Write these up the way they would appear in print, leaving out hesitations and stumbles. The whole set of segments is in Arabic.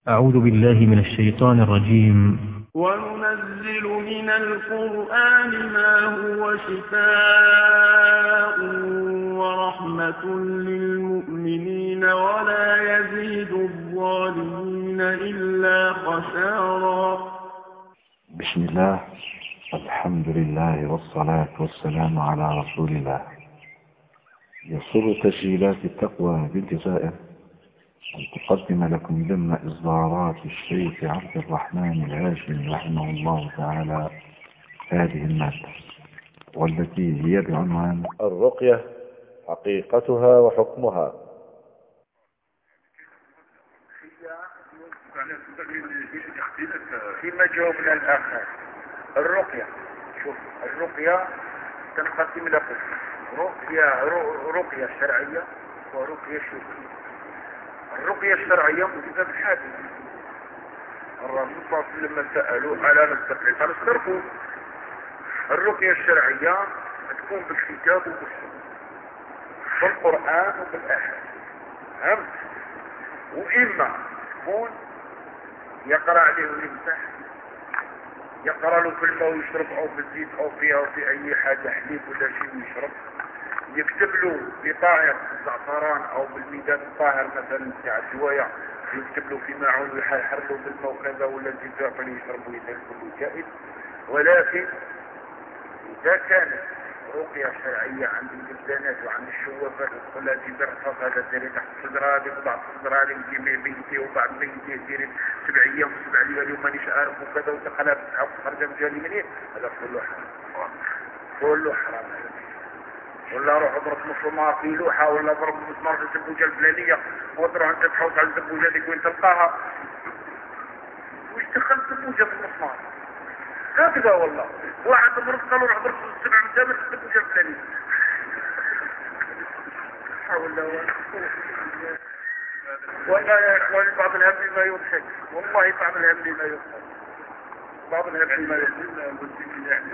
أعوذ بالله من الشيطان الرجيم. وننزل من القرآن ما هو شفاء ورحمة للمؤمنين ولا يزيد الظالمين إلا خسارا. بسم الله، الحمد لله والصلاة والسلام على رسول الله. يسر تسجيلات التقوى بالجزائر أن تقدم لكم ضمن إصدارات الشيخ عبد الرحمن الهاشمي رحمه الله تعالى هذه المادة، والتي هي بعنوان الرقية حقيقتها وحكمها. فيما جاوبنا الآخر الرقية. شوف، الرقية تنقسم إلى قسم: رقية شرعية ورقية شركية. الرقية الشرعية موجودة في الحديث. الرسول صلى الله عليه وسلم لما سألوا على نستقي قال استرقوا. الرقية الشرعية تكون بالكتاب وبالسنة، بالقرآن وبالأحاديث. فهمت؟ وإما تكون يقرأ عليه ويمسح، يقرأ له في الماء ويشرب أو في الزيت أو فيها أو في أي حاجة حليب ولا شيء ويشرب، يكتب له بطاهر الزعفران أو بالميدان الطاهر مثلا تاع الجوايع، يكتب له في معون ويحرر له بالماء وكذا ولا الزيت يشرب ويدخل كله جائز. ولكن إذا كانت رقية شرعية عند الجبانات وعند الشوافات وتقول هذه برفض هذا ديري تحت صدر هذه وبعد صدر هذه وجيبي بنتي وبعد بنتي ديري 7 أيام و7 ليالي ومانيش عارف وكذا ودخلها بتعب خرجة مجالي منين، هذا كله حرام. كله حرام. ولا روح اضرب مسمار في لوحة ولا اضرب مسمار في الزبوجة الفلانية وتروح انت تحوس على الزبوجة ديك وين تلقاها. وش دخلت الزبوجة في المسمار؟ هكذا والله. واحد مرض قالوا روح اضرب 7 مسامر في الزبوجة الفلانية. والله يا اخواني بعض الهم ما يضحك، والله بعض الهم ما يضحك، بعض الهم ما يضحك. يعني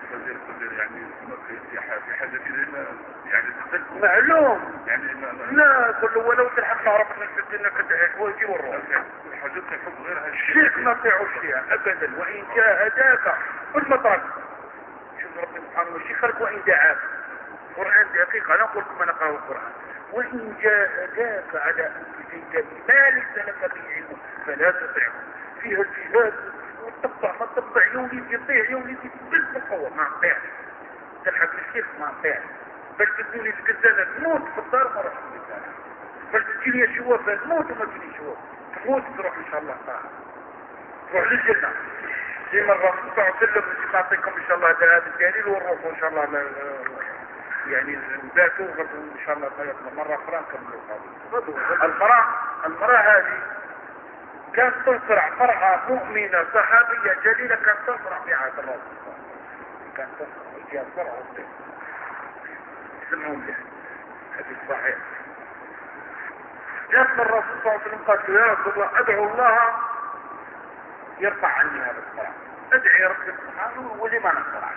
في حاجة كده يعني معلوم يعني لا كله ولو تلحق نعرف نستدلنا كده ويجي والروح الحاجات تحب غيرها الشيخ ما فيعوش فيها ابدا. وان جاهداك بالمطر، شوف ربنا سبحانه وتعالى خلق وان دعاك. القرآن دقيق، انا اقول لكم انا اقرا القرآن. وان جاهداك على ان ما ليس لك به علم فلا تطعه. فيها الجهاد وتطبع ما تطبع يولي يطيع يولي بالقوة ما نطيعش. تلحق الشيخ ما نطيعش. باش تدوني الكزانة تموت في الدار ما راح تدوني، باش تجيني الشوافة تموت وما تجيني شوافة، تموت تروح ان شاء الله تعالى تروح للجنة. زي ما الرسول صلى الله عليه وسلم نعطيكم ان شاء الله هذا الدليل ونروحوا ان شاء الله يعني نباتوا ان شاء الله مرة أخرى نكملوا. المرأة هذه كانت تصرع مرأة مؤمنة صحابية جليلة، كانت تصرع في عهد الرسول، كانت تصرع فيها صرع وصير يسمعون به حديث صحيح. جاءت الرسول صلى الله عليه وسلم قالت يا رسول الله ادعو الله يرفع عني هذا الصرع، ادعي ربي سبحانه ولي ما نصرعش.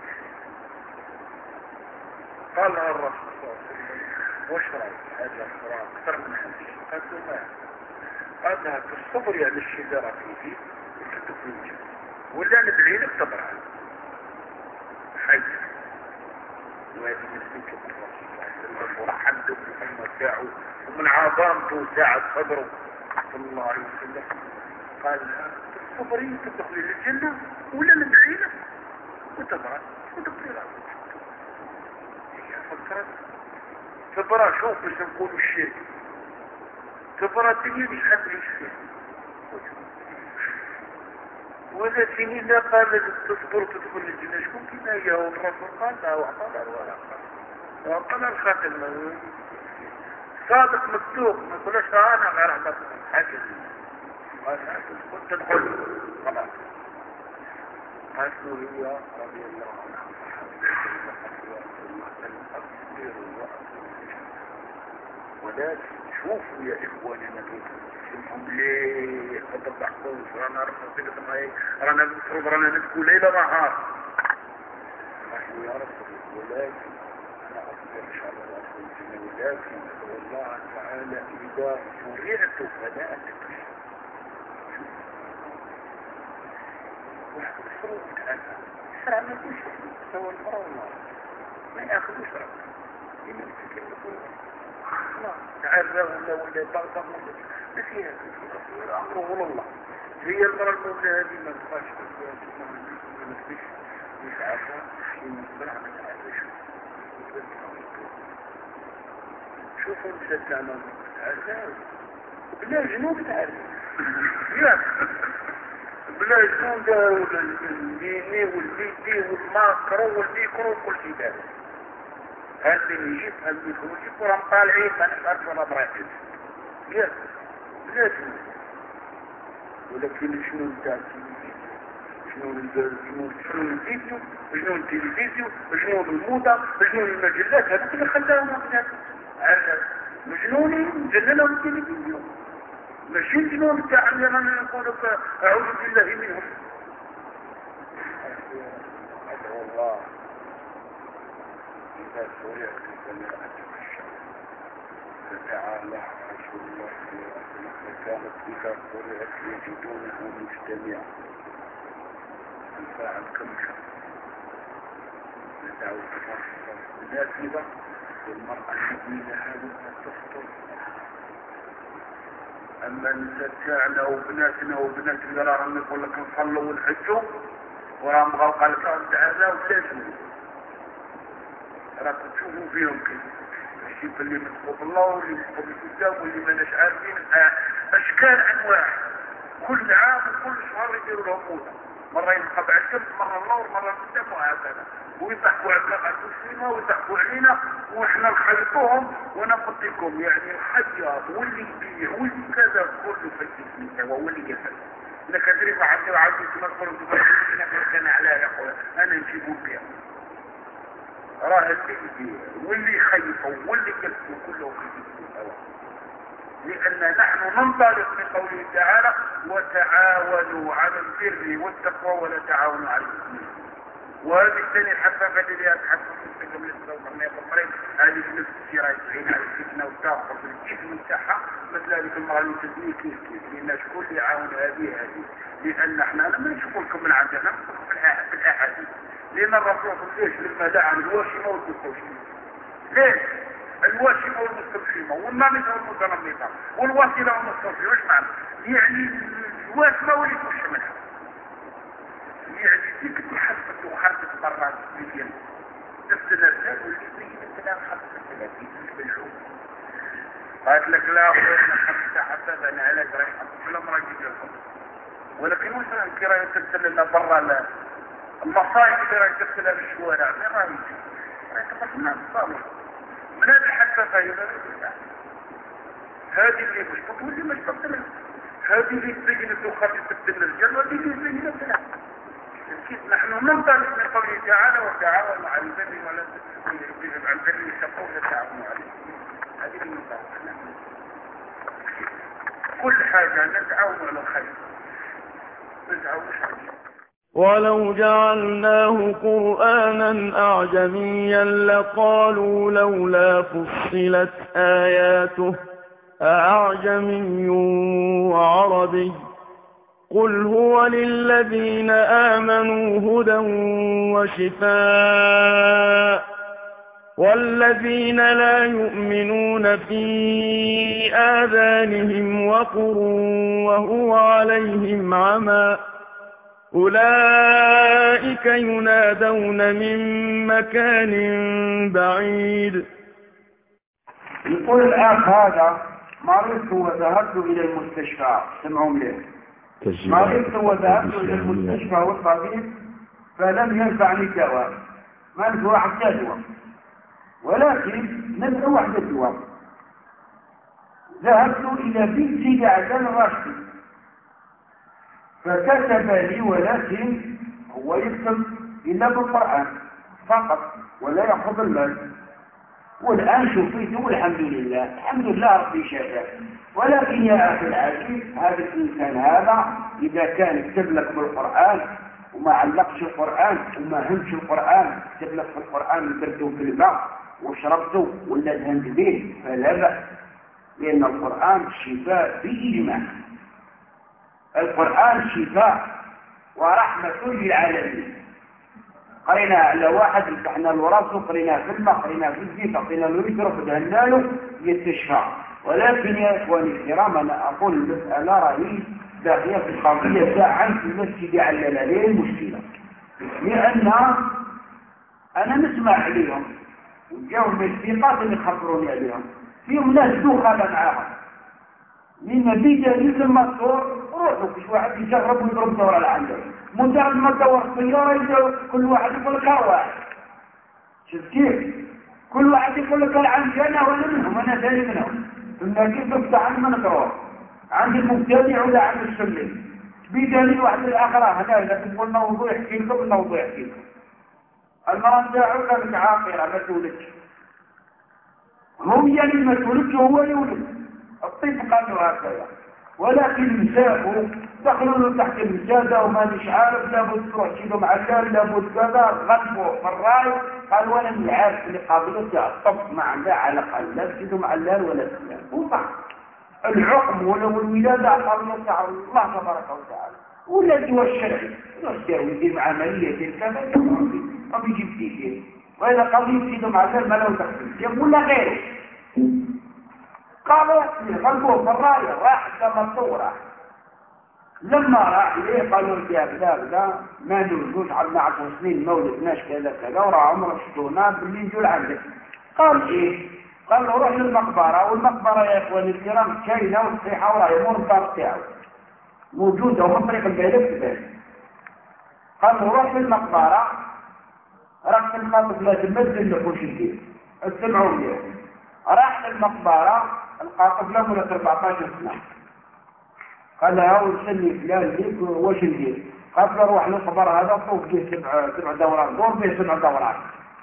قال لها الرسول صلى الله عليه وسلم واشرب هذا الصرع اكثر من حديث. قالت له ما قال لها الصبر يعني الشجرة فيه وتتفوج ولا ندعي لك صبرها حي. وهذه نسبة الرسول صلى الله عليه وسلم ورحمته ومن ساعه ومن عظامته ساعة صبره صلى الله عليه وسلم. قال لها الصبرين تدخلي للجنة ولا ندعي لك وتبرأ وتدخلي لها. هي فكرت تبرأ. شوف بس نقولوا الشيء تبرأ الدنيا مش حنعيش فيها. وإذا سنين لا قال تصبر تدخل الجنة شكون كنا إياه والرسول قال لا وعطانا الورق وعطانا الخاتم صادق مصدوق ما يقولش أنا غير عبد حاجة قال كنت تدخل خلاص. قالت له هي رضي الله عنها ولكن شوفوا يا إخواني شوفوا ليه قد تحقوش رانا رانا نفرض رانا نسكو ليلة نهار. قالوا يا رب ولكن أنا أصبر إن شاء الله أدخل الجنة، ولكن أدعو الله تعالى إذا فرعت فلا أتكش. شوف الفروض بتاعتها الشرع ما يقولش سوى المرأة والمرأة ما ياخذوش رأي لما يتكلموا تعالى ولا بعض ما فيها أمره الله هي المرأة المولى هذه ما تبقاش ما تبقاش مش عارفة شيء مصبرع ما تعرفش شوفوا المسجانة تعرف بلا جنوب تعرف بلا جنوب والديني والبيتي والماكرو والبيكرو وكل شيء ذلك هذا يجيب هذا يجيب ورم طالعين ما نعرف ولا براكز بلا جنوب ولكن شنو التأكيد شنو الفيديو شنو التلفزيون شنو الموضة شنو المجلات هذا اللي خلاهم هذا مجنونين جننهم التلفزيون ماشي الجنون تاع اللي رانا نقولك اعوذ بالله منهم هذا والله إذا سرعت سمعت الشر فتعالى رسول الله صلى الله عليه وسلم فكانت إذا سرعت يجدونه مجتمعا الفاعل كم شر ندعو الله مناسبة للمرأة الجميلة هذه تفطر أما نساءنا وبناتنا وبنات اللي راهم يقول لك نصلوا ونحجوا وراهم غلقة لك تعالى وتلازموا راكم تشوفوا فيهم كيف الشيء اللي متقوب الله واللي متقوب الكتاب واللي ماناش عارفين أشكال أنواع كل عام وكل شهر يديروا لهم موضة مرة ينقب على الشمس مرة النور مرة الكتاب وهكذا ويضحكوا على المسلمين ويضحكوا علينا واحنا نخلطوهم ونقضيكم يعني الحياط واللي يبيع واللي كذا كله في الجسم واللي يفعل انك تريد عندي وعندي تمثل وتبقى كان عليها يقول انا نجيبه بيع راه اللي يبيع واللي يخيفه واللي يكسبه كله في الجسم لأن نحن ننطلق من قوله تعالى وتعاونوا على البر والتقوى ولا تعاونوا على الإثم وهذه الثانية الحفافة اللي أتحفظ مستقبل للصوت ما يقبرين هذه نفس السيرة يتعين على الفتنة والتاقر في الجسم بتاعها مثل هذه المرأة اللي تزني كيف لأن شكون اللي يعاون هذه لأن احنا لما نشوفوا لكم من عندنا نشوفوا في الأحاديث لأن الرسول ليش لما دعا الواشمة والمستوشمة ليش؟ الواشمة والمستوشمة والمامتة والمتنمطة والواصلة والمستوشمة وش معنى؟ يعني الواشمة واللي تخش منها يعني ديك تحفظ وخارجة برا مليون السلاسل واللي يبين الكلام 35 بالشهور قالت لك لا أخونا 5 حسب أنا علاج رايح كل مرة يجي لكم ولكن مثلا كي راهي ترسل لنا برا المصايب اللي راهي ترسلها بالشوارع فين راهي يجي؟ راهي تقصنا بالصالح من هذه الحساسة هذه اللي مش واللي مش تبدل هذه اللي تبين الدخان تبدل الرجال وهذه اللي تبين البنات نحن ننطلق من قوله تعالى وتعاونوا على البر ولا تتعاونوا على البر والتقوى ولا تعاونوا على الإثم هذه اللي نطلق كل حاجة نتعاون على الخير نتعاونش عليه ولو جعلناه قرآنا أعجميا لقالوا لولا فصلت آياته أعجمي وعربي قل هو للذين آمنوا هدى وشفاء والذين لا يؤمنون في آذانهم وقر وهو عليهم عمى أولئك ينادون من مكان بعيد. يقول الأخ هذا مرضت وذهبت إلى المستشفى سمعوا مليح مرضت وذهبت إلى المستشفى والطبيب فلم ينفعني دواء ما نفع حتى دواء ولكن نفع واحدة دواء ذهبت إلى بنتي عدن راشدي فكتب لي ولكن هو يكتب إلا بالقرآن فقط ولا يأخذ المال والآن شفيته والحمد لله الحمد لله ربي شافاه ولكن يا أخي العزيز هذا الإنسان هذا إذا كان يكتب لك بالقرآن وما علقش القرآن وما همش القرآن كتب لك في القرآن وترده في الماء وشربته ولا دهنت به فلا بأس لأن القرآن شفاء بإجماع القرآن شفاء ورحمة للعالمين. قرينا على واحد امتحنا الوراث وقرينا في الماء قرينا في الزيت قرينا الويتر بدهنا له يستشفى. ولكن يا اخواني الكرام انا اقول المسألة راهي باقية في القضية ساعة في المسجد علل عليه المشكلة، لأن أنا نسمع عليهم وجاوا من الثقات اللي خبروني عليهم فيهم ناس دخل معاهم لما بيجي لما تصور روحوا كل واحد يجرب ويضرب دورة لعنده، مجرد ما تدور السيارة كل واحد يقول لك واحد. شفت كيف؟ كل واحد يقول لك عندي أنا وأنا منهم أنا ثاني منهم. قلنا كيف تفتح عن من تروح عند المبتدع ولا عند السلم بدليل واحد الآخر هذا لكن قلنا موضوع يحكي لكم الموضوع يحكي لكم. المرأة تاعو كانت عاقرة ما تولدش، هو يعني ما تولدش هو يولد الطب قالوا هكذا، ولكن مسافوا دخلوا له تحت المسادة وما مش عارف لابد تروح تشيلوا مع اللال لابد كذا غلبوا في الراي قال وانا مش عارف اللي قابلته الطب ما عندها على الاقل لا تشيلوا مع اللال ولا السلام وصح العقم ولو الولادة قالوا تاع الله تبارك وتعالى ولا الدواء الشرعي يدير عملية كذا ما بيجيب فيه وإذا قضية تشيلوا مع اللال ما له تحصيل ولا غيره. قالوا غلبوه في الراية راح كما صورة لما راح ليه قالوا يا بلا ما نوجدوش عندنا 10 سنين ما ولدناش كذا كذا وراه عمره شتونا باللي نجول عندك. قال ايه؟ قال له روح للمقبرة والمقبرة يا اخواني الكرام كاينة وصحيحة وراه يمر الدار تاعو موجودة ومن طريق البلد كذلك. قال له روح للمقبرة راح تنخاطب لا تمد اللي كل شيء اسمعوا ليه. راح للمقبرة القاطب له ولا 14 سنة. قال له هاو سني فلان ليك واش ندير؟ قال له روح للقبر هذا طوف به سبع دورات دور به 7 دورات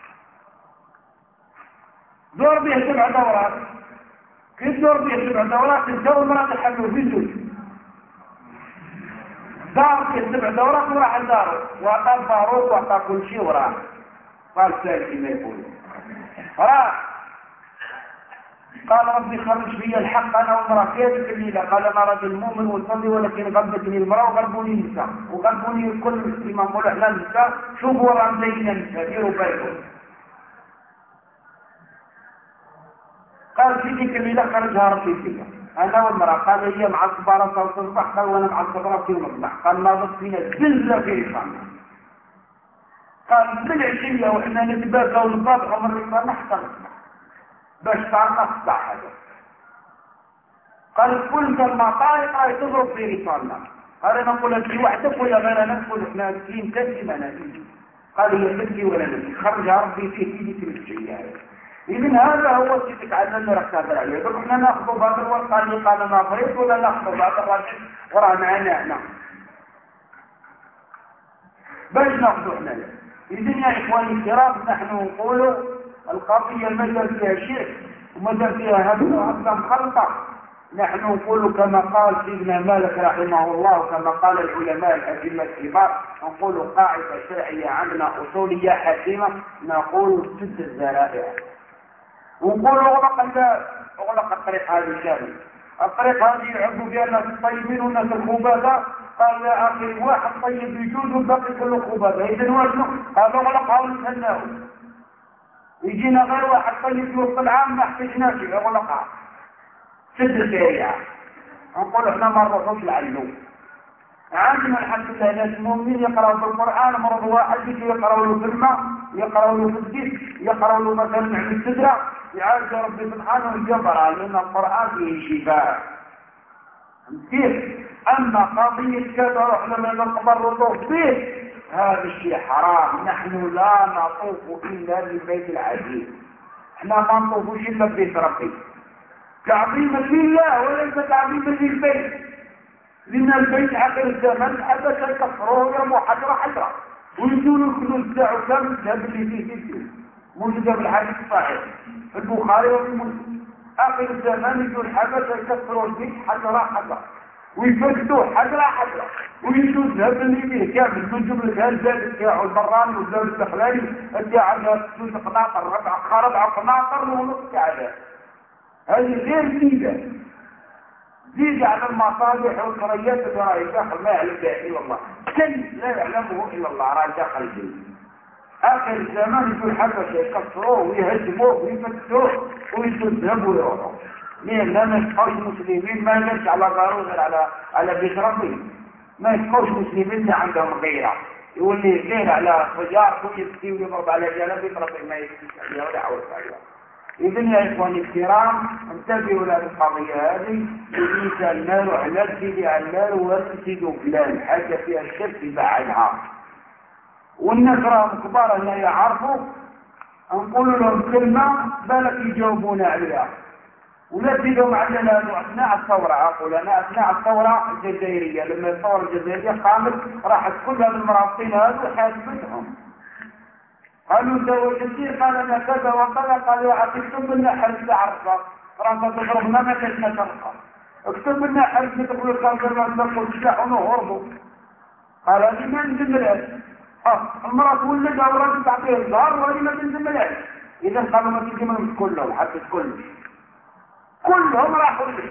دور به 7 دورات كيف دور به 7 دورات انت والمرأة تحملوا في زوج دار به 7 دورات وراح لداره وعطى الباروت وعطى كل شيء وراح. قال سالتي ما يقول راح قال ربي خرج في الحق انا ومرأتي الليله. قال انا رجل مؤمن وصلي ولكن غلبتني المراه وغلبوني النساء وغلبوني كل مسلم نقول احنا النساء شوفوا راه مزينا النساء ديروا بالكم. قال في ذيك الليله خرجها ربي فيها انا والمراه. قال هي مع الصباره تصبح قال وانا مع الصباره في المصباح. قال ناضت فينا زلزله في ريقنا. قال من العشيه واحنا نتباكى ونطابق من ريقنا حتى باش تعرف الصح هذا. قال كل المطارق راهي تضرب في ريطاننا. قال انا نقول انت وحدك ولا غير انا نقول احنا مسلمين كثير انا فيه. قال هي تبكي ولا نبكي خرجها ربي في ايدي تمشي. اذن هذا هو اللي تعلمنا راح تهدر عليه. قلنا احنا ناخذ هذا الوقت قال قال انا مريض ولا ناخذ هذا الرجل وراه معنا هنا باش ناخذ احنا. اذن يا اخواني الكرام نحن نقولوا القضية مدى فيها شرك ومدى فيها هبة مخلطة. نحن نقول كما قال سيدنا مالك رحمه الله وكما قال العلماء الأئمة الكبار نقول قاعدة شرعية عندنا أصولية حكيمة نقول سد الذرائع ونقول أغلق الطريق هذه كامل. الطريق هذه يعبوا فيها الناس الطيبين والناس الخبثاء. قال يا أخي واحد طيب يجوز والباقي كله خبثاء. إذن وزنه قال أغلقها ونسناه يجينا غير واحد طيب في وسط العام ما احتجناش اغلقها سد الشريعة. نقول احنا ما نروحوش لعلو. عندنا الحمد لله ناس مؤمنين يقرأوا في القرآن مرض واحد يجي يقرأوا له في الماء يقرأوا له في الدين يقرأوا له مثلا عن السدرة يعالج ربي سبحانه ويقرأ لأن القرآن فيه شفاء. كيف؟ أما قضية كذا رحنا من القبر وطوف به هذا الشيء حرام. نحن لا نطوف إلا بالبيت العزيز. احنا ما نطوفوش إلا ببيت ربي تعظيما لله وليس تعظيما للبيت. لأن البيت آخر الزمن أبدا كفروا يرموا حجرة حجرة ويدون الكنوز تاعو كامل الذهب اللي فيه فيه موجودة بالحديث الصحيح في البخاري وفي مسلم. آخر الزمان يدون الحبشة يكفروا البيت حجرة حجرة ويفقدوه حجرة حجرة ويشوف الذهب اللي فيه كامل من جملة الزاد تاعو البراني والزاد الدخلاني تاع تسوس قناطر ربع قناطر ونص كعبة. هذه غير زيدة على المصالح والقريات اللي راهي داخل ما يعلم بها الا الله. سن لا يعلمه إلا الله راه داخل الجنة. آخر الزمان يقول حتى يكسروه ويهزموه ويفتوه ويذهبوا ويروحوا. لأن ما يبقوش مسلمين ما يمشي على قارون على بيت ربهم. ما يبقوش مسلمين اللي عندهم غيرة. يولي غير على فجار كل يبكي ويضرب على جنب بيت ربهم ما يبكي عليها ولا عوض عليها. إذن يا إخواني الكرام انتبهوا لهذه القضية هذه. الإنسان ماله على سيدي علال وسيدي فلان حاجة فيها الشرك يبعدها. والناس راهم كبار هنا يعرفوا نقول لهم كلمة بالك يجاوبون عليها. ولا تزيدوا معنا أثناء الثورة. أقول أنا أثناء الثورة الجزائرية لما الثورة الجزائرية قامت راحت كل هذه المرابطين هذو حاسبتهم. قالوا انت وجدتي قال انا كذا وكذا. قالوا اكتب لنا حرف عرفه فرنسا تضربنا ما كنا شرقا. اكتب لنا حرف تقول الكونسرفات نقول سلاح ونهربوا. قال هذه ما نزملهاش. المرأة ولدها ورد تعطيه الظهر وهذه ما تنزملهاش. اذا قالوا ما تنزملهم كلهم حتى كلهم راحوا لي.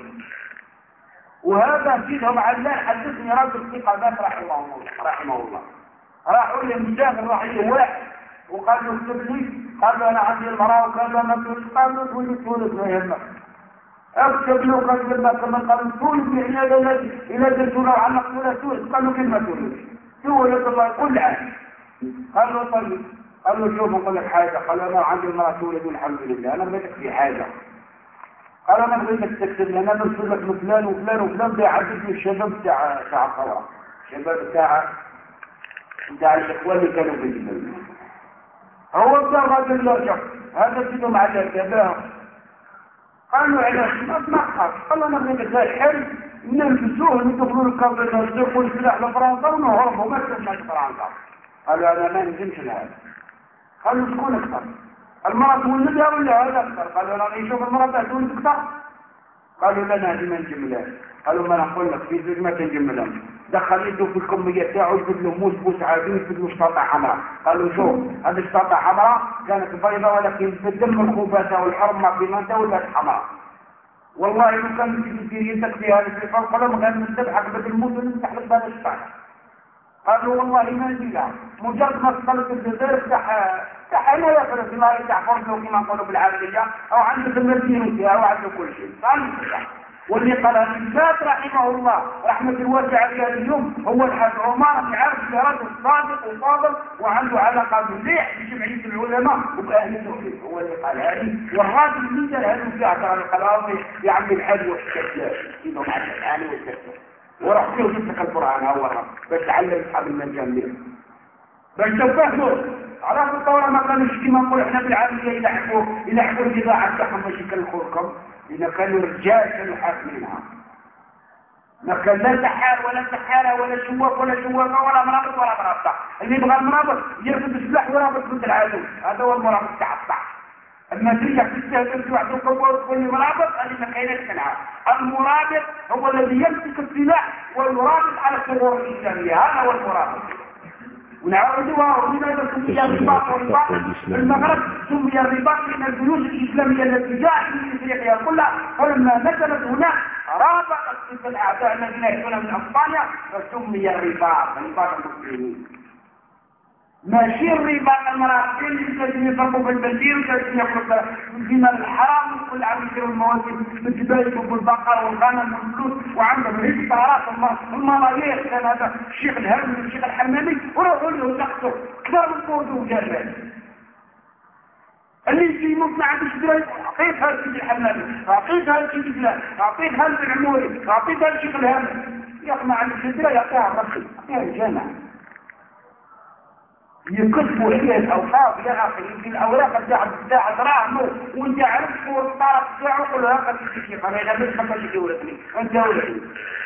وهذا فيهم علان حدثني رجل ثقافات رحمه الله. راحوا لي مسافر راح واحد وقال له اكتب لي. قال له انا عندي المراه وكذا ما تقول. قال له تولد ما يهمك اكتب له. قال له كما قال تولد الى درت له عن مقتوله تولد. قال له كلمه تولد الله كل عام. قال له طيب. قال له شوف نقول لك حاجه. قال انا عندي المراه تولد والحمد لله. انا بغيتك في حاجه. قال انا بغيتك تكتب لي انا نرسل لك من فلان وفلان وفلان بيعدد لي الشباب تاع الثوره. الشباب تاع الاخوان اللي كانوا بالجبل. هو بدا غادي يرجع. هذا سيدو مع الكبار. قالوا علاش ما تنقص. قال انا بغيت الحل نلبسوه ندخلوا الكابل نرزقوا السلاح لفرنسا ونهربوا ما كنا فرنسا. قالوا انا ما نجمش لهذا. قالوا شكون اكثر؟ المرأة تولدها ولا هذا اكثر؟ قالوا انا نشوف المرأة تولد اكثر. قالوا لنا هذه ما نجملهاش. قالوا ما نقول لك في زوج ما تنجملها. دخل يده في الكمية تاعو يجبد له موس بوس عادي ويجبد له شطاطة حمراء. قالوا شوف هذه الشطاطة حمراء كانت بيضاء ولكن في الدم الخبثة والحرمة في منطقة ولات حمراء. والله لو كان في يدك في هذه الفرق قالوا كان نذبحك بدل الموت ونمسح لك بهذا الشطاطة. قالوا والله ما نجيها. مجرد ما دخلت الجزائر تاع انا يا فرس الله تاع فرس كما نقولوا بالعربية او عنده المدينة فيها وعنده كل شيء. واللي قال الإنسان رحمه الله رحمة الواسعة في هذا اليوم هو الحاج عمر يعرف رجل صادق وفاضل وعنده علاقة مليح بجمعية العلماء وبأهل التوحيد. هو اللي قال هذه. والراجل اللي جا هذا في عشر القلاوي يعمل الحاج والكذاب يدهم على الآن والكذاب. وراح فيه وجدتك القرآن أولا باش تعلم أصحاب المجاميع باش تفهموا. على الثورة ما كانوش كما نقول احنا بالعامية يلعبوا الإذاعة تاعهم باش يكلفوكم. إذا كانوا رجال كانوا حاكمينها. ما كان لا سحار ولا سحارة ولا شواف ولا شوافة ولا مرابط ولا مرابطة. اللي يبغى المرابط يرفض السلاح ورابط ضد العدو. هذا هو المرابط تاع الصح. أما ترجع تستهدف في واحد وكبر وتقول لي مرابط هذه ما كايناش منها. المرابط هو الذي يمسك السلاح ويرابط على الثغور الإسلامية. هذا هو المرابط. ونعودها ولماذا سمي الرباط والرباط في المغرب سمي الرباط من الجيوش الإسلامية التي جاءت من إفريقيا كلها. فلما نزلت هناك رابطت ضد الأعداء الذين يأتون من أسبانيا فسمي الرباط المسلمين. ماشي الرباط المراقبين الذين يضربوا بالبنزين والذين يخرجوا من الحرام وكل عام يجروا المواسم بالجبال والبقر والغنم والفلوس وعندهم الهكتارات الملايير. كان هذا الشيخ الهرمي والشيخ الحمامي وروحوا له نقصوا كثر من قوته وجرات. اللي يجي يموت ما عندوش درايه اعطيتها للشيخ الحمامي، اعطيتها للشيخ فلان، اعطيتها للعموري، اعطيتها للشيخ الهرمي. يا اخي ما عندوش درايه يعطيها الرقم يا الجامع. يكتبوا هي الاوصاف يا اخي يمكن الاوراق بتاع دراهمه وانت عرفت هو الطرف بتاعه كله هكذا تشيخ انا لا مش خمسه دولتني انت ولدي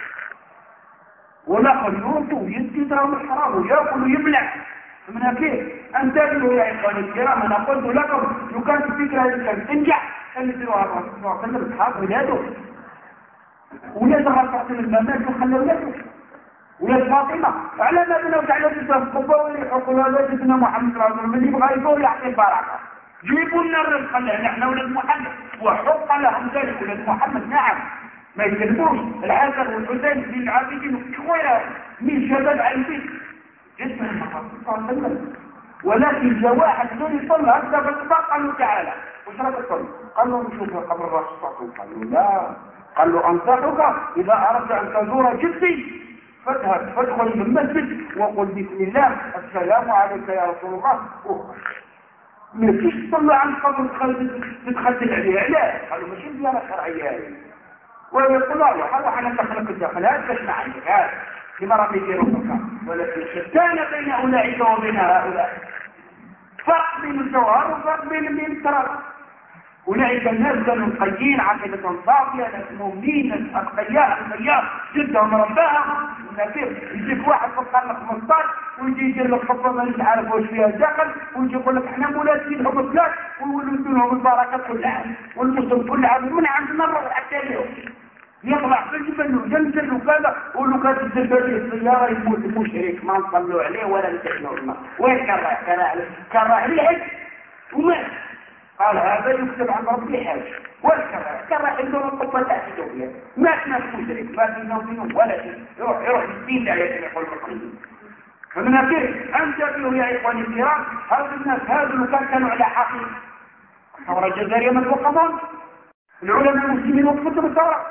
ولا قلوته يدي دراهم الحرام وياكل ويبلع من كيف انتبهوا يا اخواني الكرام. انا قلت لكم لو كانت الفكره كانت تنجح كان يديروها كان اصحاب ولاده ولادها تعطي الممات وخلوا ولاده ولاد فاطمة على ما بنوا تعالوا تتفقوا ويحقوا لها سيدنا محمد صلى الله عليه وسلم اللي يبغى يقول يعطي البركة. جيبوا لنا الرزق نحن ولاد محمد وحق لهم ذلك ولاد محمد. نعم ما يكذبوش. الحسن والحسين بن العابدين وكويرة من شباب عايشين جسم الرسول صلى الله عليه وسلم. ولكن جاء واحد ثاني صلى هكذا بالطبق، قال له تعالى وش راك تصلي؟ قال له نشوف قبر الرسول صلى الله عليه وسلم. قال له لا، قال له انصحك اذا اردت ان تزور جدي فاذهب فادخل المسجد وقل بسم الله السلام عليك يا رسول الله واخرج. ما فيش تصلي عن قبر تتخدل عليه. علاش؟ قالوا ماشي زياره شرعيه هذه. ويقول له روح انا دخلك الداخل هذا باش ما عندك هذا كما راهم يديروا هكا. ولكن شتان بين اولئك وبين هؤلاء، فرق بين الجوهر وفرق بين التراب. أولئك الناس كانوا نقيين عقيدة صافية، ناس مؤمنين، ناس أتقياء جدهم رباهم. يجيك واحد في القرن 15 ويجي يدير لك خطوة مانيش عارف واش فيها داخل، ويجي يقول لك احنا مولاتين الثلاث ويولدوا لهم البركة كل عام والمسلم كل عام من عندنا نروح حتى اليوم. يطلع في الجبل وينزل وكذا ولو كانت تزبل السيارة يموت المشرك ما نصلوا عليه ولا نتحنوا الماء. وين كان راح للحج ومات. قال هذا يكتب عن ربي حاج كان راح يدور الطبة تحت الدولة. مات ناس مشرك ما في نوم ولا شيء، يروح الدين لا يقول المسلمين. فمن أكيد أنت فيه يا إخواني الكرام هذا الناس هذا كانوا على حقيقة. الثورة الجزائرية من وقفون العلماء المسلمين وقفتوا بالثورة.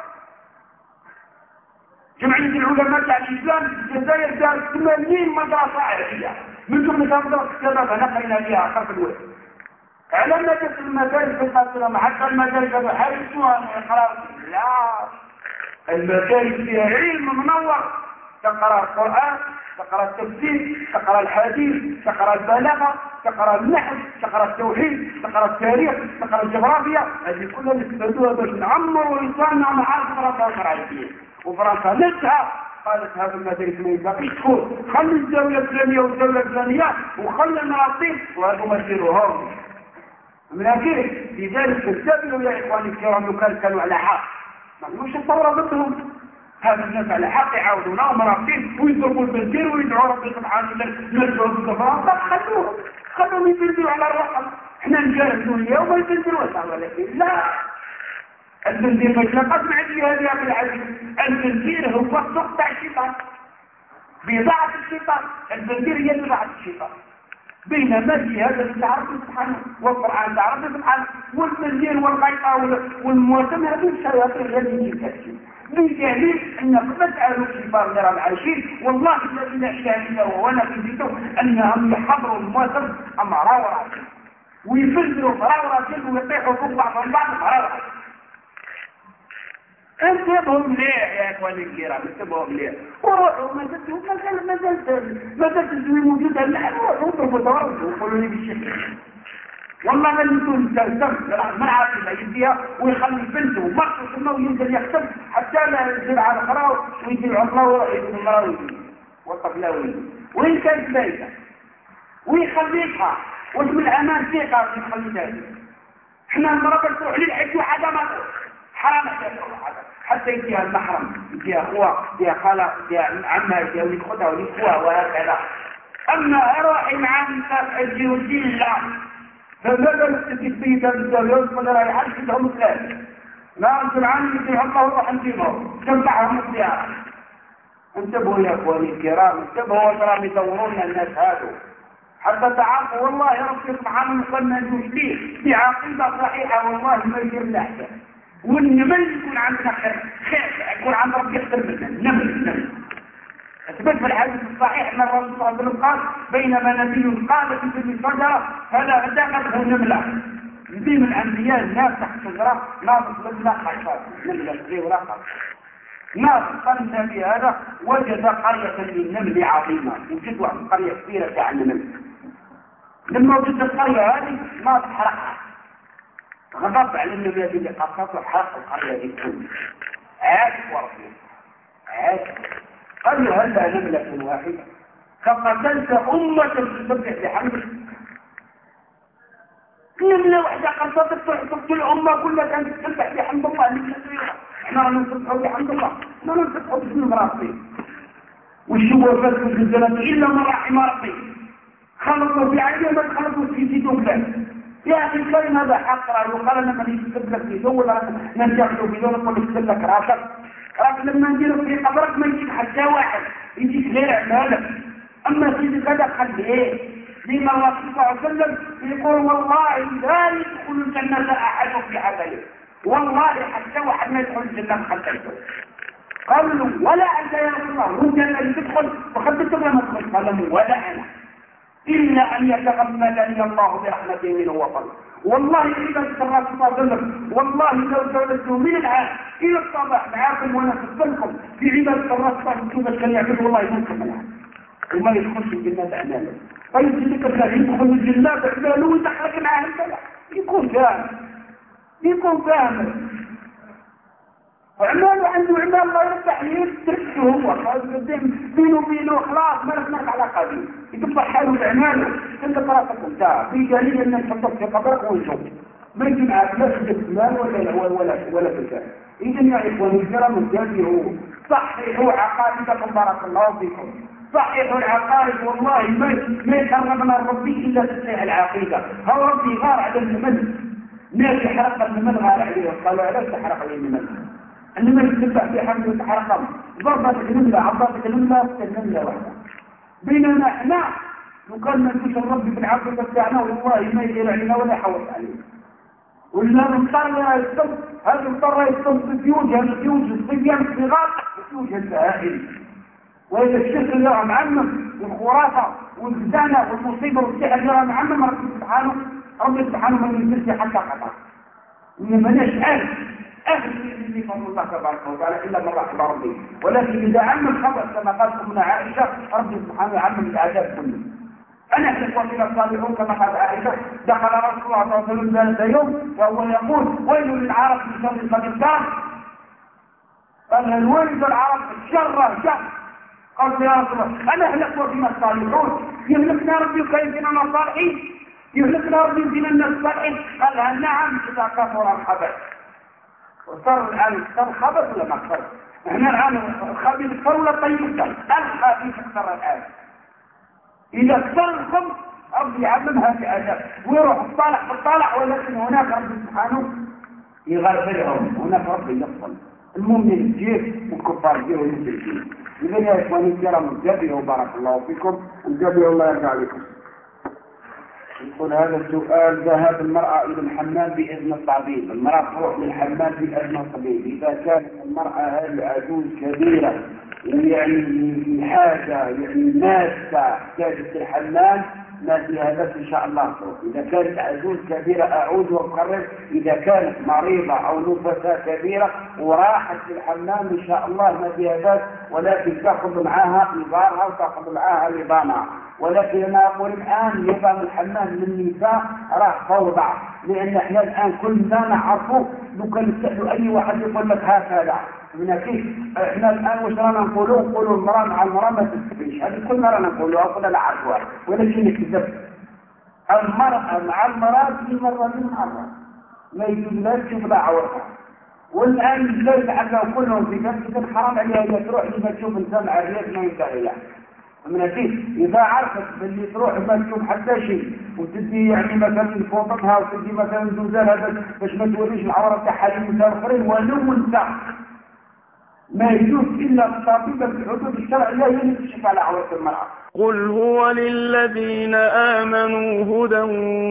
جمعية العلماء تاع الإسلام في الجزائر دارت 80 مدرسة عادية، من جملة مدرسة كذا نقلنا بها خلف الواد. على مدرسة المدارس في القصر حتى المدارس بحال السؤال يقرأ لا، المدارس فيها علم منور، تقرأ القرآن، تقرأ التفسير، تقرأ الحديث، تقرأ البلاغة، تقرأ النحو، تقرأ التوحيد، تقرأ التاريخ، تقرأ الجغرافيا. هذه كلها نستفادوها باش نعمروا لساننا مع فرنسا الشرعية. وفرنسا نفسها قالت هذا المدارس ما يبقيش تكون، خلي الدولة الفلانية والدولة الفلانية وخلي المناطق وهذو ما يديروهم. من أكيد لذلك تنتبهوا يا إخواني الكرام كانوا على حق، ما نقولش الثورة ضدهم. هذا الناس على حق يعاودونا ومراقبين ويضربوا البنزين ويدعوا ربي سبحانه وتعالى نرجعوا بالكفرة. خلوهم يبنزلوا على الرقم. احنا نجاهدوا اليوم ويبنزلوا ولكن لا، البنزين ما يتلقاش مع هذه يا أخي العزيز. البنزين هو السوق تاع الشيطان، بضاعة الشيطان. البنزين هي بضاعة الشيطان. بينما في هذا اللي تعرفه سبحانه والقرآن تعرفه سبحانه والبنزين والغيطة والمواسم هذه الشياطين التي تكتشف بدليل أن مسألة الكبار اللي راهم عايشين والله الذي لا إله إلا هو وأنا كنت أنهم يحضروا المواسم أما راورا ويفلتروا راورا ويطيحوا فوق بعضهم راورا. انتبهوا مليح يا اخواني الكرام، انتبهوا مليح وروحوا ما زلت الزوي موجودة الآن. روحوا اضربوا تورطوا وقولوا لي بالشيخ والله ما يكون تلزم ما عارف ما يديها ويخلي بنته ومرته ثم وينزل يختم حتى لا ينزل على خراو ويجي العطلة ويروح يجي المراوي والطفلاوي وين كانت بايته ويخليها واسم الأمان ثقة يخليها. احنا المرأة تروح للحج وحدا ما حرام حتى يجيها المحرم، يجيها أخوة، يجيها خالة، يجيها عمها، يجيها ولد خدها ولد أخوة وهكذا. أما روحي مع الناس حجي ودين الله فماذا تكتبين بالدولة ولا رايح حجتهم ثلاثة ما أنتم عني يجيها الله وروح نجيبهم جمعهم الزيارة. انتبهوا يا أخواني الكرام، انتبهوا وترى يدورون الناس هذو حتى تعرفوا والله يا رب سبحانه وتعالى نجليه بعقيدة صحيحة والله ما يجيب لحظة. والنمل يكون عندنا خير يكون عند ربي يخسر منا النمل اثبت في الحديث الصحيح ان الرسول صلى الله عليه وسلم قال بينما نبي قال في الشجره فلا دخله نمله. نبي من الانبياء الناس تحت الشجره ناقص نمله خشب نمله صغيره رقم ناقص النبي هذا وجد قريه للنمل عظيمه. وجد واحد قريه كبيره تاع النمل. لما وجد القريه هذه ما تحرقها غضب على النبي الذي قصته حرق القرية دي كلها. عاش وربي عاش قال له هل نملة واحدة فقتلت أمة تسبح بحمد. نملة واحدة قصتك تقتل الأمة كلها كانت تسبح بحمد الله اللي كثيرة. احنا نسبحوا بحمد الله ما نسبحوا باسم مراتي والشبه فاتوا في الزلمة إلا من رحم ربي خلطوا في عيني ما خلطوا في زيتون فات. يا أخي الكلمة هذا حق وقال لما يكتب لك في دول ننجحوا في دول نقول يكتب لك راسك لما نديروا في قبرك ما يجيك حتى واحد يجيك غير عمالك. أما سيدي كذا خليه لما الرسول صلى الله عليه وسلم يقول والله لا يدخل الجنة أحد في عمله، والله حتى واحد ما يدخل الجنة خلته. قالوا له ولا أنت يا رسول الله، وانت اللي تدخل وخلت ما تدخل؟ قال له ولا أنا، إلا أن يتغمدني الله برحمته منه وفضله. والله إذا الرسول صلى الله عليه وسلم والله لو تولدتوا من الآن إلى الصباح معاكم وأنا أسفلكم في عبادة الرسول كيف كان يعمل والله يمكن منها وما يدخلش الجنة أعماله. طيب ذلك الله يدخل الجنة أعماله ويدخلك معاه البلاء، يكون فاهم وعماله عنده عمال الله يرفع يتركه هو بينه وبينه خلاص ما نسمعك على قليل يقطع حاله بعماله. انت راسك انت في دليل ان نحطك في قبرك ونشوف ما يجي معك لا شدة مال ولا فكاء. اذا يا اخواني الكرام الجاهلوا صححوا عقائدكم بارك الله فيكم، صححوا العقائد. والله ما يقربنا ربي الا تصحيح العقيده. هو ربي غار على النمل، ناس حرق النمل غار عليه قالوا علاش تحرق عليه النمل؟ النمل يتبع في حمل تحرق ضربت النمله عضت النمله النمله واحده. بيننا احنا لو كان ما نجوش الرب في العقيده بتاعنا والله ما يدير علينا ولا يحوط علينا. ولا نضطر يستم هذا نضطر يستم في الزيوج الصبيان الصغار الزيوج البهائم. وإذا الشرك اللي راه معمم والخرافة والزنا والمصيبة والسحر اللي راه معمم ربي سبحانه ما ينزلش حتى قطع. ماناش أهل اللي فضل الله تبارك وتعالى إلا من رحم ربي، ولكن إذا عمم خبر كما قال أمنا عائشة ربي سبحانه يعمم العذاب كله. أنا في الوصيلة الصالحون كما قال عائشة دخل رسول الله صلى الله عليه وسلم ذات يوم وهو يقول ويل للعرب من شر قد ابتعد. قال الويل العرب شر شر. قال يا رسول الله أنا أهلك وفينا الصالحون، يهلكنا ربي وكيف فينا الصالحين، يهلكنا ربي وفينا الناس الصالحين. قال نعم إذا كثر الخبث. وصار الآن كثر الخبث ولا ما كثر؟ احنا الآن الخبيث كثر ولا الطيب كثر؟ الخبيث كثر الآن. إذا كثر الخبث ربي يعلمها في عذاب ويروح الطالح ولكن هناك ربي سبحانه يغفرهم، هناك ربي يفصل المؤمن الجيد والكفار الجيد والمشركين. إذا يا إخواني الكرام انتبهوا بارك الله فيكم، انتبهوا الله يرجع لكم. يقول هذا السؤال ذهاب المرأة إلى الحمام بإذن الطبيب، المرأة تروح للحمام بإذن الطبيب إذا كانت المرأة هذه عجوز كبيرة ويعني حاجة يعني ماسة احتاجت الحمام ما فيها بس إن شاء الله تروح. إذا كانت عجوز كبيرة أعود وأكرر إذا كانت مريضة أو نفسها كبيرة وراحت للحمام إن شاء الله ما فيها بس، ولكن تأخذ معها إبارها وتأخذ معها لبانها. ولكن أنا أقول الآن نظام الحمام للنساء راه فوضى، لأن احنا الآن كلنا نعرفه لو كان نسألوا أي واحد يقول لك هكذا من كيف. احنا الآن وش رانا نقولوا المرأة مع المرأة ما تستفيش، هذه كل مرة نقولوها وكلنا نعرفوها ولكن نكذب. المرأة مع المرأة في مرة من مرة ما يجوز لا تشوف لا عورتها. والآن لا يتعلموا كلهم في نفسك حرام عليها إذا تروح لما تشوف إنسان عريض ما ينتهي له. من كيف إذا عرفت باللي تروح ما تشوف حتى شيء وتدي يعني مثلا فوطتها وتدي مثلا زوزالها باش ما توريش العورة تاعها للنساء الآخرين ولو انت ما يجوز إلا الطبيب بالحدود الشرعية اللي تكشف على عورة المرأة. قل هو للذين آمنوا هدى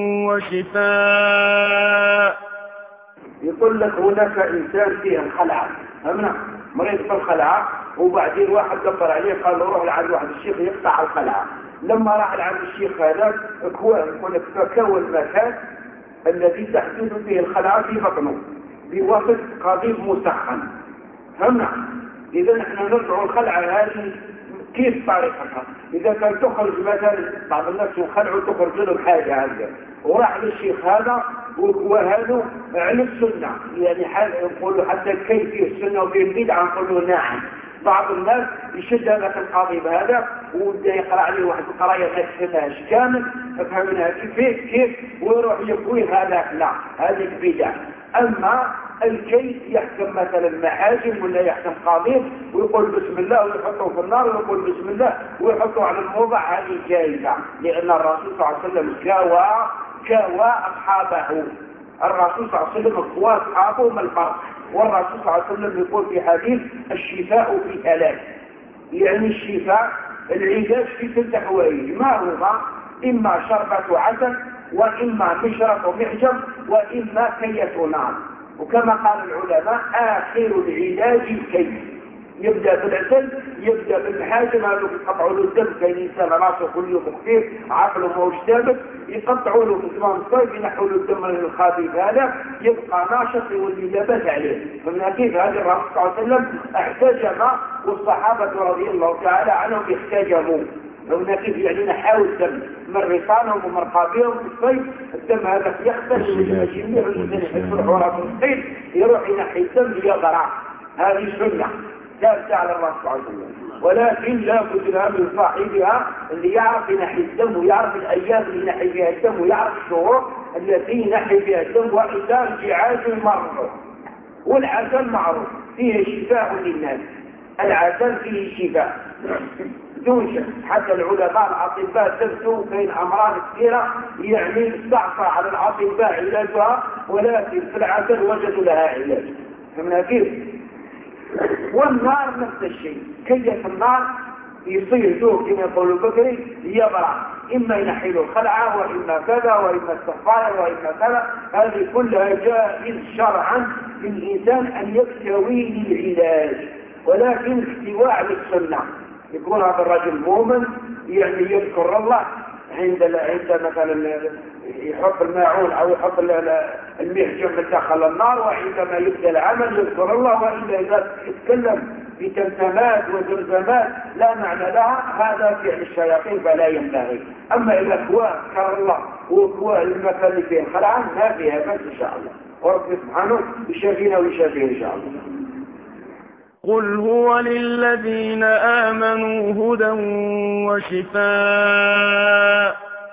وشفاء. يقول لك هناك إنسان فيه الخلعة، فهمنا مريض في الخلعة وبعدين واحد كبر عليه قال له روح لعند واحد الشيخ يقطع الخلعة. لما راح لعند الشيخ هذا يقول لك فكون المكان الذي تحدث فيه الخلعة في بطنه بوسط قضيب مسخن. فهمنا؟ إذا نحن نرجع الخلعة هذه كيف طريقتها؟ إذا كان تخرج مثلا بعض الناس يخلعوا تخرج لهم حاجة هذا وراح للشيخ هذا وهذا على السنة، يعني يقولوا حتى كيف فيه السنة وفيه بدعة نقولوا نعم. بعض الناس يشد هذا القضيب هذا ويبدا يقرأ عليه واحد القراية ما تفهمهاش كامل، فهمنا كيف ويروح يكويه هذاك لا هذه بدعة. أما الكيس يحكم مثلا محاجم ولا يحكم قضيب ويقول بسم الله ويحطه في النار ويقول بسم الله ويحطه على الموضع، هذه جائزة لأن الرسول صلى الله عليه وسلم كوى أصحابه. الرسول صلى الله عليه وسلم كوى أصحابه من الفرق. والرسول صلى الله عليه وسلم يقول في حديث الشفاء في ثلاث، يعني الشفاء العلاج في 6 حوائج ما هو؟ إما شربة عسل، وإما مشرق محجم، وإما كية نار. وكما قال العلماء آخر العلاج الكي. يبدأ بالعسل، يبدأ بالمحاجم، هذا يقطعوا له الدم، كاين انسان راسه كل يوم كثير عقله ماهوش ثابت، يقطعوا له في تمام الصيف ينحوا له الدم الخفيف هذا يبقى ناشط يولي لا باس عليه. فمن كيف هذا الرسول صلى الله عليه وسلم احتجم، والصحابة رضي الله تعالى عنهم احتجموا. فمن كيف يعني نحاول الدم من رصانهم ومن رقابهم في الصيف، الدم هذا يختلف من الجميع والإنسان يروح وراء الصيف يروح ينحي الدم ليضرع. هذه سنة ثابتة على الرسول صلى الله عليه وسلم، ولكن لا بد لها من صاحبها اللي يعرف ينحي الدم ويعرف الأيام اللي ينحي فيها الدم ويعرف الشهور التي ينحي فيها الدم، وإنسان جعاز مرض. والعسل معروف فيه شفاء للناس، العسل فيه شفاء دون شك. حتى العلماء الأطباء ثبتوا بين أمراض كثيرة يعني استعصى على الأطباء علاجها، ولكن في العسل وجدوا لها علاج. فمن كيف؟ والنار نفس الشيء، كيف النار يصير ذوق كما يقول البكري يبرع، إما ينحي له الخلعة، وإما كذا، وإما السفارة، وإما كذا. هذه كلها جائز شرعا للإنسان أن يكتوي للعلاج، ولكن اكتواء للسنة. يكون هذا الرجل مؤمن يعني يذكر الله عند مثلا يحط الماعون أو يحط المحجم من داخل النار، وعندما يبدأ العمل يذكر الله. وإلا إذا يتكلم بتمتمات وزمزمات لا معنى لها، هذا فعل الشياطين فلا ينبغي. أما إذا كواه ذكر الله وكواه المكان اللي فيه خلعا ما فيها بس إن شاء الله، ورب سبحانه يشافينا ويشافيه إن شاء الله. قل هو للذين آمنوا هدى وشفاء.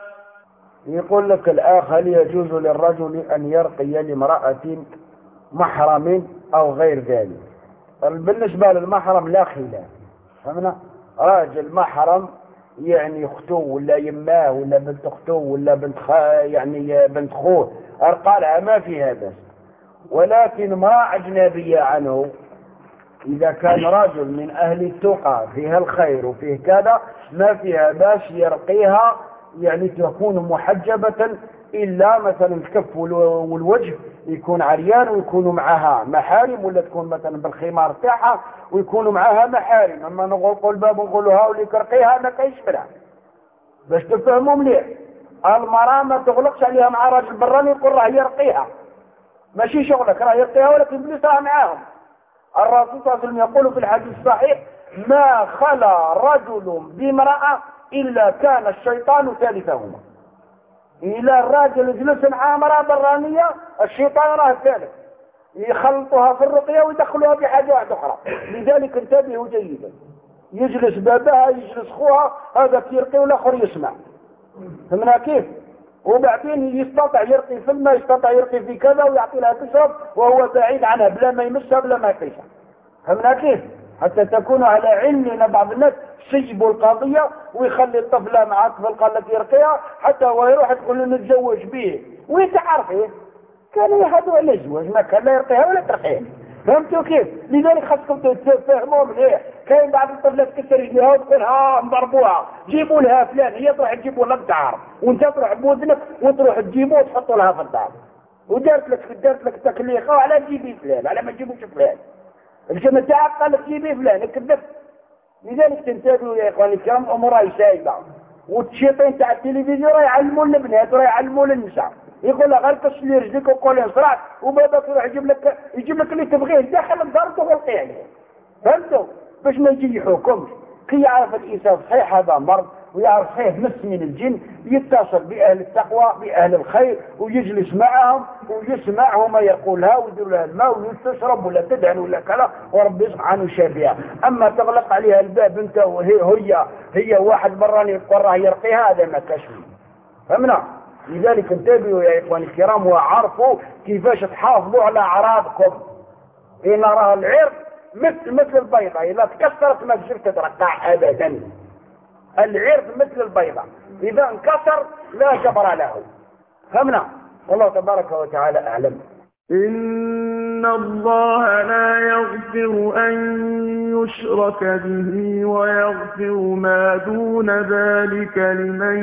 يقول لك الآخ: هل يجوز للرجل أن يرقي لامرأة محرم أو غير ذلك؟ بالنسبة للمحرم لا خلاف، فهمنا؟ راجل محرم يعني أخته ولا يماه ولا بنت أخته ولا يعني بنت خوه أرقى لها ما فيها بس. ولكن امرأة أجنبية عنه إذا كان رجل من أهل التقى فيها الخير وفيه كذا ما فيها باش يرقيها، يعني تكون محجبة، إلا مثلا الكف والوجه يكون عريان ويكونوا معها محارم، ولا تكون مثلا بالخمار تاعها ويكونوا معها محارم. أما نقول الباب نقولوا هاوليك رقيها ما كاينش فيها باش تفهموا مليح. المرأة ما تغلقش عليها مع راجل براني يقول راه يرقيها، ماشي شغلك راه يرقيها، ولكن بليس راه معاهم. الرسول صلى الله عليه وسلم يقول في الحديث الصحيح: ما خلا رجل بامرأة إلا كان الشيطان ثالثهما. إلى الراجل يجلس مع امرأة برانية الشيطان راه الثالث، يخلطها في الرقية ويدخلوها بحاجة واحدة أخرى. لذلك انتبهوا جيدا، يجلس بابها يجلس خوها، هذا يرقي والآخر يسمع. فمنها كيف؟ وبعدين يستطيع يرقي في الماء، يستطيع يرقي في كذا ويعطي لها تشرب وهو بعيد عنها بلا ما يمسها بلا ما يقيسها. فمنها كيف؟ حتى تكون على علم ان بعض الناس سيبوا القضية ويخلي الطفلة مع طفل قال لك يرقيها حتى هو يروح تقول له نتزوج به وانت عارفه كانوا يهدوا على الزواج ما كان لا يرقيها ولا ترقيها. فهمتوا كيف؟ لذلك خاصكم تفهموا مليح. كاين بعض الطفلات تكسر رجليها وتقول ها نضربوها، جيبوا لها فلان، هي تروح تجيبوا لها الدار وانت تروح بوذنك وتروح تجيبوه وتحطوا لها في الدار، ودارت لك تكليخه وعلى تجيبي فلان، على ما تجيبوش فلان الجمع تاعك قال لك جيبي فلان كذب. لذلك تنتبهوا يا اخواني الكرام، امور سايبه. والشيطان تاع التلفزيون راه يعلموا البنات وراه يعلموا النساء، يقول لك غير كسلي رجلك وقول انصرع وباباك يروح يجيب لك اللي تبغيه داخل الدار وتغلقي عليه. فهمتوا؟ باش ما يجي يحكمش. كي يعرف الانسان صحيح هذا مرض ويعرف صحيح مس من الجن، يتصل باهل التقوى باهل الخير ويجلس معهم ويسمع هما يقولها ويدير لها الماء وتشرب ولا تدهن ولا كذا وربي سبحانه يشافيها. اما تغلق عليها الباب انت وهي واحد براني يقول راه يرقيها، هذا ما كاش فيه. فهمنا؟ لذلك انتبهوا يا اخواني الكرام وعرفوا كيفاش تحافظوا على اعراضكم. ان راه العرض مثل البيضة، إذا تكسرت ما تجيب تترقع أبدا. العرض مثل البيضة إذا انكسر لا جبر له. فهمنا؟ والله تبارك وتعالى أعلم. إن الله لا يغفر أن يشرك به ويغفر ما دون ذلك لمن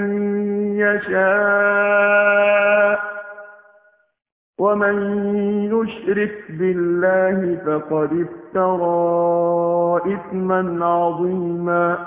يشاء ومن يشرك بالله فقد افترى إثما عظيما.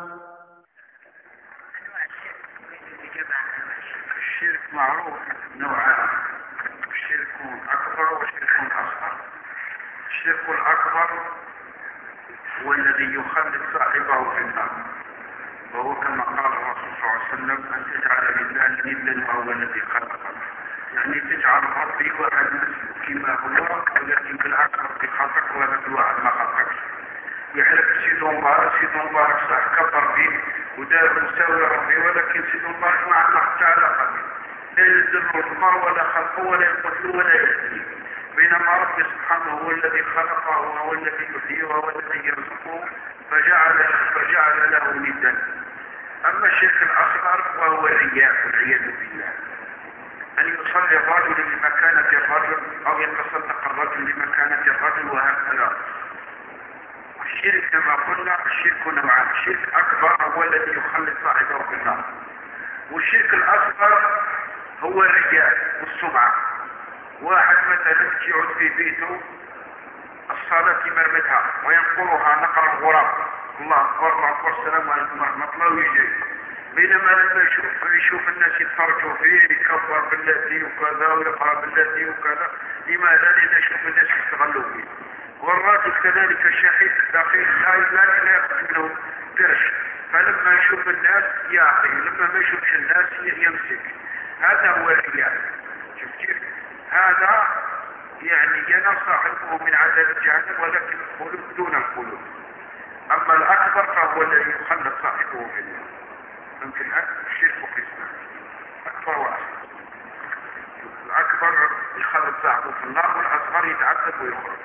الشرك معروف نوعان: الشرك أكبر وشرك أصغر. الشرك الأكبر هو الذي يخلد صاحبه في النار، وهو كما قال الرسول صلى الله عليه وسلم: أن تجعل لله ندا وهو الذي خلقك، يعني تجعل ربي واحد مثله كما هو، ولكن بالعكس ربي خلقك وهذا الواحد ما خلقك. يحلف سيد مبارك صح كبر به ودار مساوي ربي، ولكن سيد مبارك ما عنده حتى علاقة به، لا يزر المرء ولا خلقه ولا يقتله ولا يهديه، بينما ربي سبحانه هو الذي خلقه وهو الذي يحييه وهو الذي يرزقه، فجعل له ندا. أما الشرك الأصغر وهو الرياء والعياذ بالله، أن يصلي الرجل لمكانة الرجل أو يتصدق الرجل لمكانة الرجل وهكذا. الشرك كما قلنا الشرك نوعان: الشرك أكبر هو الذي يخلد صاحبه في النار، والشرك الأصغر هو الرياء والسمعة. واحد مثلا يقعد في بيته الصلاة يمرمدها وينقرها نقر الغراب، الله أكبر الله أكبر السلام عليكم ورحمة الله، ويجي بينما لما يشوف الناس يتفرجوا فيه يكبر باللاتي وكذا ويقرأ باللاتي وكذا. لماذا؟ لأن يشوف الناس يستغلوا فيه. والراجل كذلك الشحيح دقيق لا يأخذ منه قرش، فلما يشوف الناس يعطي، لما ما يشوفش الناس يمسك. هذا هو الرياء. شوف كيف هذا يعني ينال صاحبه من عذاب جهنم، ولكن القلوب دون القلوب. أما الأكبر فهو الذي يخلد صاحبه في النار. ممكن الشرك قسمان: أكبر وأصغر. الأكبر يخلد صاحبه في النار، والأصغر يتعذب ويخرج.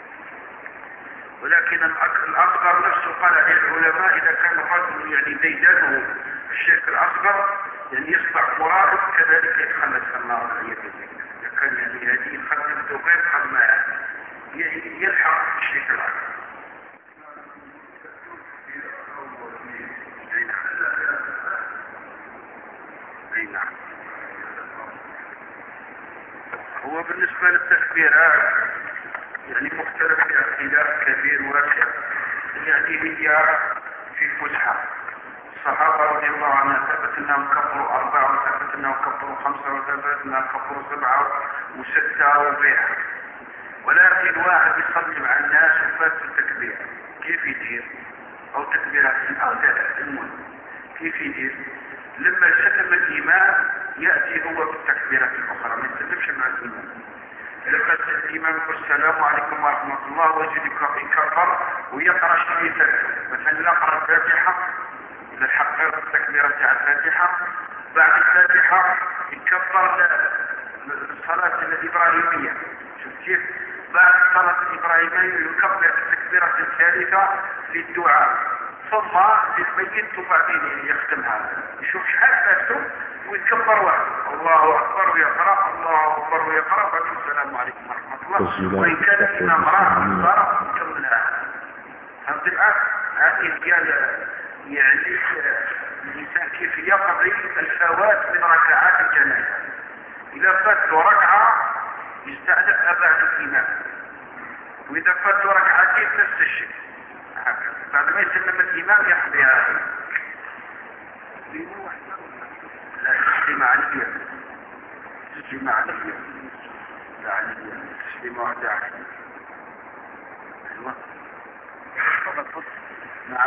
ولكن الأصغر نفسه قال عليه العلماء: إذا كان الرجل يعني ديدانه الشرك الأصغر يعني يصبح مراد، كذلك يتخلد في النار والعياذ بالله. إذا كان يعني هذه يخلد غير قد ما يلحق الشرك الأكبر. أي نعم. هو بالنسبة للتكبيرات يعني مختلف فيها اختلاف كبير واسع. يعني هي في فسحة الصحابة رضي الله عنهم ثبت أنهم كبروا 4 وثبت أنهم كبروا 5 وثبت أنهم كبروا 7 و6 و7. ولكن واحد يصلي مع الناس وفات التكبير، كيف يدير؟ أو تكبيرات أو 3 المهم كيف يدير؟ لما يسلم الإمام يأتي هو بالتكبيرات الأخرى، ما يسلمش مع الإمام. لما الإمام يقول السلام عليكم ورحمة الله ويجب يكبر ويقرأ شيء يسلم، مثلا يقرأ الفاتحة إذا حقق التكبيرة تاع الفاتحة، بعد الفاتحة يكبر الصلاة الإبراهيمية. شوف كيف؟ بعد الصلاة الإبراهيمية يكبر التكبيرة الثالثة للدعاء، ثم للميت وبعدين يختم هذا. يشوف شحال فاتته ويكبر واحد، الله أكبر ويقرأ، الله أكبر ويقرأ، بعد السلام عليكم ورحمة الله. وإن كان الإمام راح يكملها. فهمت الآن؟ هذه هي يعني الإنسان كيف يقضي الفوات من ركعات الجنازة. إذا فاته ركعة يستأنفها بعد الإمام، وإذا فاته ركعتين نفس الشيء. بعد ما يسلم الإمام يحضيها. لا تسليم عليا، تسليم عليا، لا عليا، تسليم واحدة عليا. أيوة. نعم.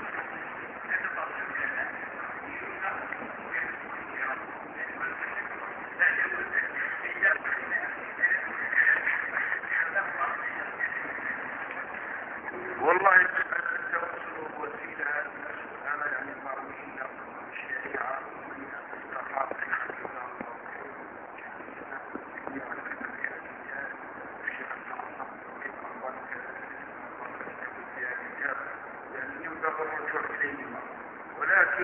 والله التوسل وسيلة أنا يعني المعروفين الشريعة ولكن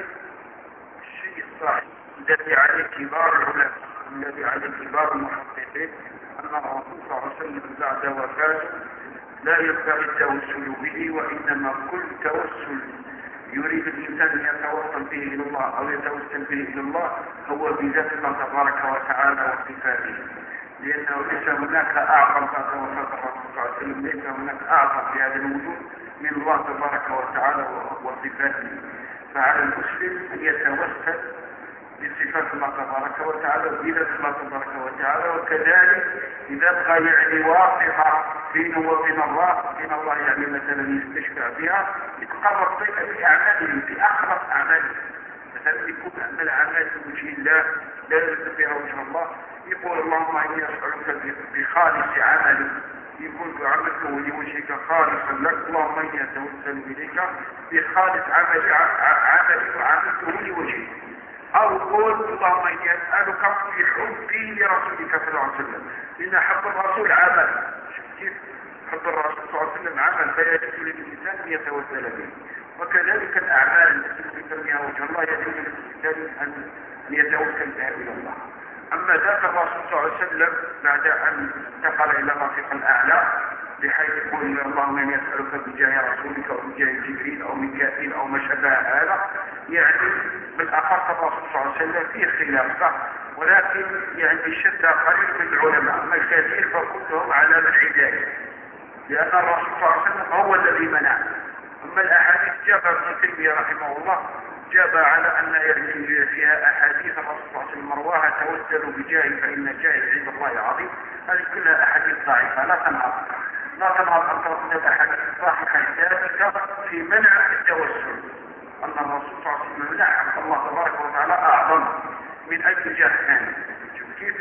الشيء الصحيح الذي عليه كبار العلماء الذي عليه كبار المحققين أن الرسول صلى الله عليه وسلم بعد وفاته لا ينبغي التوسل به، وإنما كل توسل يريد الإنسان أن يتوصل به إلى الله أو يتوسل به إلى الله هو بذات الله تبارك وتعالى وصفاته، لأنه ليس هناك أعظم بعد وفاة الرسول صلى الله عليه وسلم، ليس هناك أعظم في هذا الوجود من الله تبارك وتعالى وصفاته. فعلى المسلم أن يتوسل بصفات الله تبارك وتعالى وبذات الله تبارك وتعالى، وكذلك إذا بقى يعني واقفة بينه وبين الله يعني مثلا يستشفع بها يتقرب بأعماله بأخلص أعماله، مثلا يكون أعمال أعمال وجه الله لا يريد بها وجه الله، يقول اللهم إني أسألك بخالص عملي، يكون عملته لوجهك خالصا لك، اللهم إني أتوسل إليك بخالص عملي وعملته لوجهك. أو قول اللهم إني أسألك بحبي لرسولك صلى الله عليه وسلم، لأن حب الرسول عمل، كيف حب الرسول صلى الله عليه وسلم عمل فيجب للإنسان أن يتوسل به، وكذلك الأعمال التي يريد بها وجه الله يجب للإنسان أن يتوسل بها إلى الله. أما ذاك الرسول صلى الله عليه وسلم بعد أن انتقل إلى الرفيق الأعلى بحيث يقول اللهم إني أسألك بجاه رسولك أو بجاه جبريل أو ميكائيل أو ما شابه هذا، يعني بالأخص الرسول صلى الله عليه وسلم فيه خلاف، ولكن يعني شد قليل من العلماء، أما الكثير فكلهم على الحداية، لأن الرسول صلى الله عليه وسلم هو الذي منع. أما الأحاديث جاب ابن تيمية رحمه الله جاب على أن يرجع فيها أحاديث الرسول صلى الله عليه وسلم مرواها توسلوا بجاهي فإن جاهي عند الله عظيم، هذه كلها أحاديث ضعيفة لا تنهض أن تكون الأحاديث الصحيحة ثابتة في منع التوسل، أن الرسول صلى الله عليه وسلم منع الله تبارك وتعالى أعظم من أي جاه ثاني. شوف كيف؟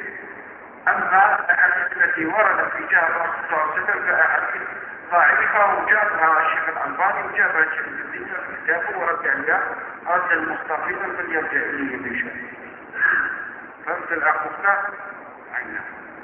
أما الأحاديث التي وردت في جاه الرسول صلى الله عليه وسلم فأحاديث ضعيفة، وجابها الشيخ الألباني وجابها الشيخ الدين في كتابه ورد عليها رد المستقيم من يرجع إليه من شيء. فهمت الأخوة؟ عينا.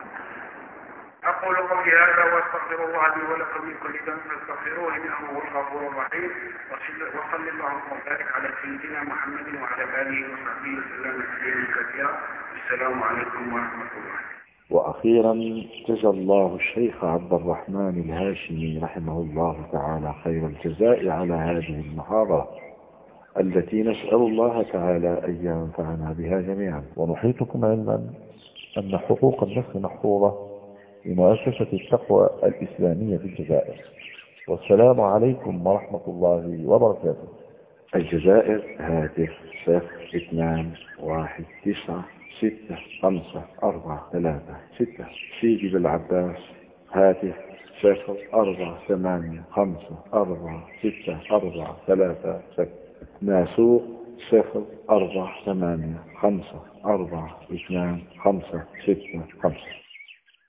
أقول قولي هذا واستغفر الله لي ولكم من كل ذنب فاستغفروه إنه هو الغفور الرحيم، وصل اللهم وبارك على سيدنا محمد وعلى آله وصحبه وسلم تسليما كثيرا. السلام عليكم ورحمة الله. وأخيرا جزى الله الشيخ عبد الرحمن الهاشمي رحمه الله تعالى خير الجزاء على هذه المحاضرة التي نسأل الله تعالى أن ينفعنا بها جميعا. ونحيطكم علما أن حقوق النفس محفوظة لمؤسسة التقوى الإسلامية في الجزائر. والسلام عليكم ورحمة الله وبركاته. الجزائر هاتف 0219654336. سيدي بالعباس هاتف 04854646. ناسوق 0485422565.